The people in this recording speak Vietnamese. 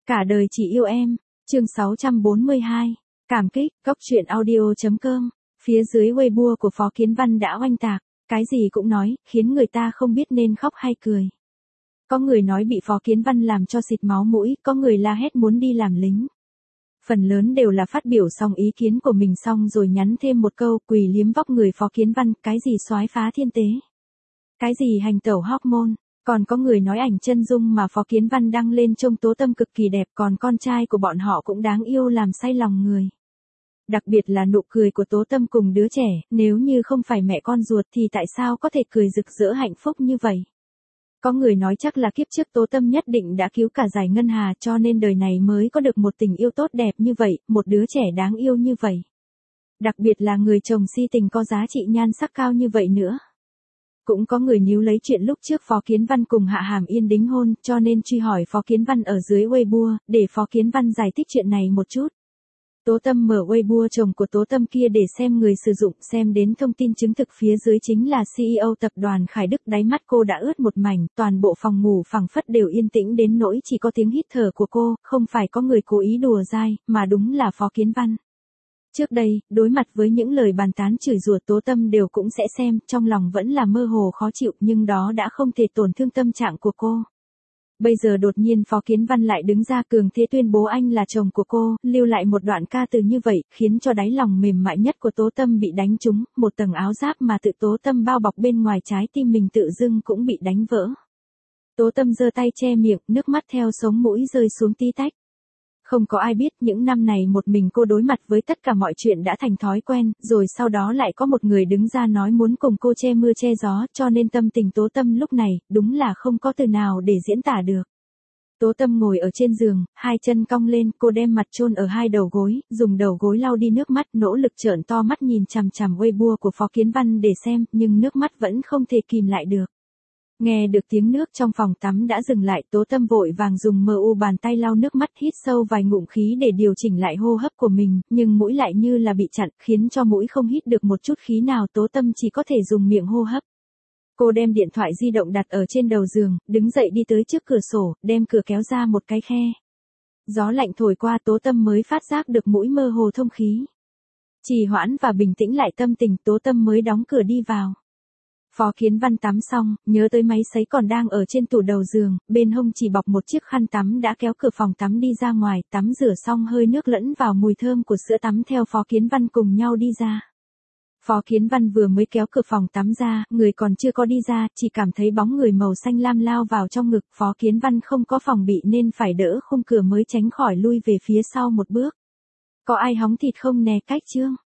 Cả đời chỉ yêu em, chương 642, cảm kích, cóc truyện audio.com, phía dưới Weibo của Phó Kiến Văn đã oanh tạc, cái gì cũng nói, khiến người ta không biết nên khóc hay cười. Có người nói bị Phó Kiến Văn làm cho xịt máu mũi, có người la hét muốn đi làm lính. Phần lớn đều là phát biểu xong ý kiến của mình xong rồi nhắn thêm một câu quỳ liếm vóc người Phó Kiến Văn, cái gì soái phá thiên tế. Cái gì hành tẩu hormone. Còn có người nói ảnh chân dung mà Phó Kiến Văn đăng lên trông Tố Tâm cực kỳ đẹp, còn con trai của bọn họ cũng đáng yêu làm say lòng người. Đặc biệt là nụ cười của Tố Tâm cùng đứa trẻ, nếu như không phải mẹ con ruột thì tại sao có thể cười rực rỡ hạnh phúc như vậy. Có người nói chắc là kiếp trước Tố Tâm nhất định đã cứu cả Giải Ngân Hà cho nên đời này mới có được một tình yêu tốt đẹp như vậy, một đứa trẻ đáng yêu như vậy. Đặc biệt là người chồng si tình có giá trị nhan sắc cao như vậy nữa. Cũng có người níu lấy chuyện lúc trước Phó Kiến Văn cùng Hạ Hàm Yên đính hôn, cho nên truy hỏi Phó Kiến Văn ở dưới Weibo, để Phó Kiến Văn giải thích chuyện này một chút. Tố Tâm mở Weibo chồng của Tố Tâm kia để xem người sử dụng, xem đến thông tin chứng thực phía dưới chính là CEO tập đoàn Khải Đức, đáy mắt cô đã ướt một mảnh, toàn bộ phòng ngủ phẳng phất đều yên tĩnh đến nỗi chỉ có tiếng hít thở của cô, không phải có người cố ý đùa dai, mà đúng là Phó Kiến Văn. Trước đây, đối mặt với những lời bàn tán chửi rủa Tố Tâm đều cũng sẽ xem, trong lòng vẫn là mơ hồ khó chịu nhưng đó đã không thể tổn thương tâm trạng của cô. Bây giờ đột nhiên Phó Kiến Văn lại đứng ra cường thế tuyên bố anh là chồng của cô, lưu lại một đoạn ca từ như vậy, khiến cho đáy lòng mềm mại nhất của Tố Tâm bị đánh trúng, một tầng áo giáp mà tự Tố Tâm bao bọc bên ngoài trái tim mình tự dưng cũng bị đánh vỡ. Tố Tâm giơ tay che miệng, nước mắt theo sống mũi rơi xuống tí tách. Không có ai biết những năm này một mình cô đối mặt với tất cả mọi chuyện đã thành thói quen, rồi sau đó lại có một người đứng ra nói muốn cùng cô che mưa che gió, cho nên tâm tình Tố Tâm lúc này, đúng là không có từ nào để diễn tả được. Tố Tâm ngồi ở trên giường, hai chân cong lên, cô đem mặt chôn ở hai đầu gối, dùng đầu gối lau đi nước mắt, nỗ lực trợn to mắt nhìn chằm chằm Weibo của Phó Kiến Văn để xem, nhưng nước mắt vẫn không thể kìm lại được. Nghe được tiếng nước trong phòng tắm đã dừng lại, Tố Tâm vội vàng dùng bàn tay lau nước mắt, hít sâu vài ngụm khí để điều chỉnh lại hô hấp của mình, nhưng mũi lại như là bị chặn, khiến cho mũi không hít được một chút khí nào, Tố Tâm chỉ có thể dùng miệng hô hấp. Cô đem điện thoại di động đặt ở trên đầu giường, đứng dậy đi tới trước cửa sổ, đem cửa kéo ra một cái khe. Gió lạnh thổi qua, Tố Tâm mới phát giác được mũi mơ hồ thông khí. Trì hoãn và bình tĩnh lại tâm tình, Tố Tâm mới đóng cửa đi vào. Phó Kiến Văn tắm xong, nhớ tới máy sấy còn đang ở trên tủ đầu giường, bên hông chỉ bọc một chiếc khăn tắm đã kéo cửa phòng tắm đi ra ngoài, tắm rửa xong hơi nước lẫn vào mùi thơm của sữa tắm theo Phó Kiến Văn cùng nhau đi ra. Phó Kiến Văn vừa mới kéo cửa phòng tắm ra, người còn chưa có đi ra, chỉ cảm thấy bóng người màu xanh lam lao vào trong ngực, Phó Kiến Văn không có phòng bị nên phải đỡ khung cửa mới tránh khỏi lui về phía sau một bước. Có ai hóng thịt không nè, cách chương?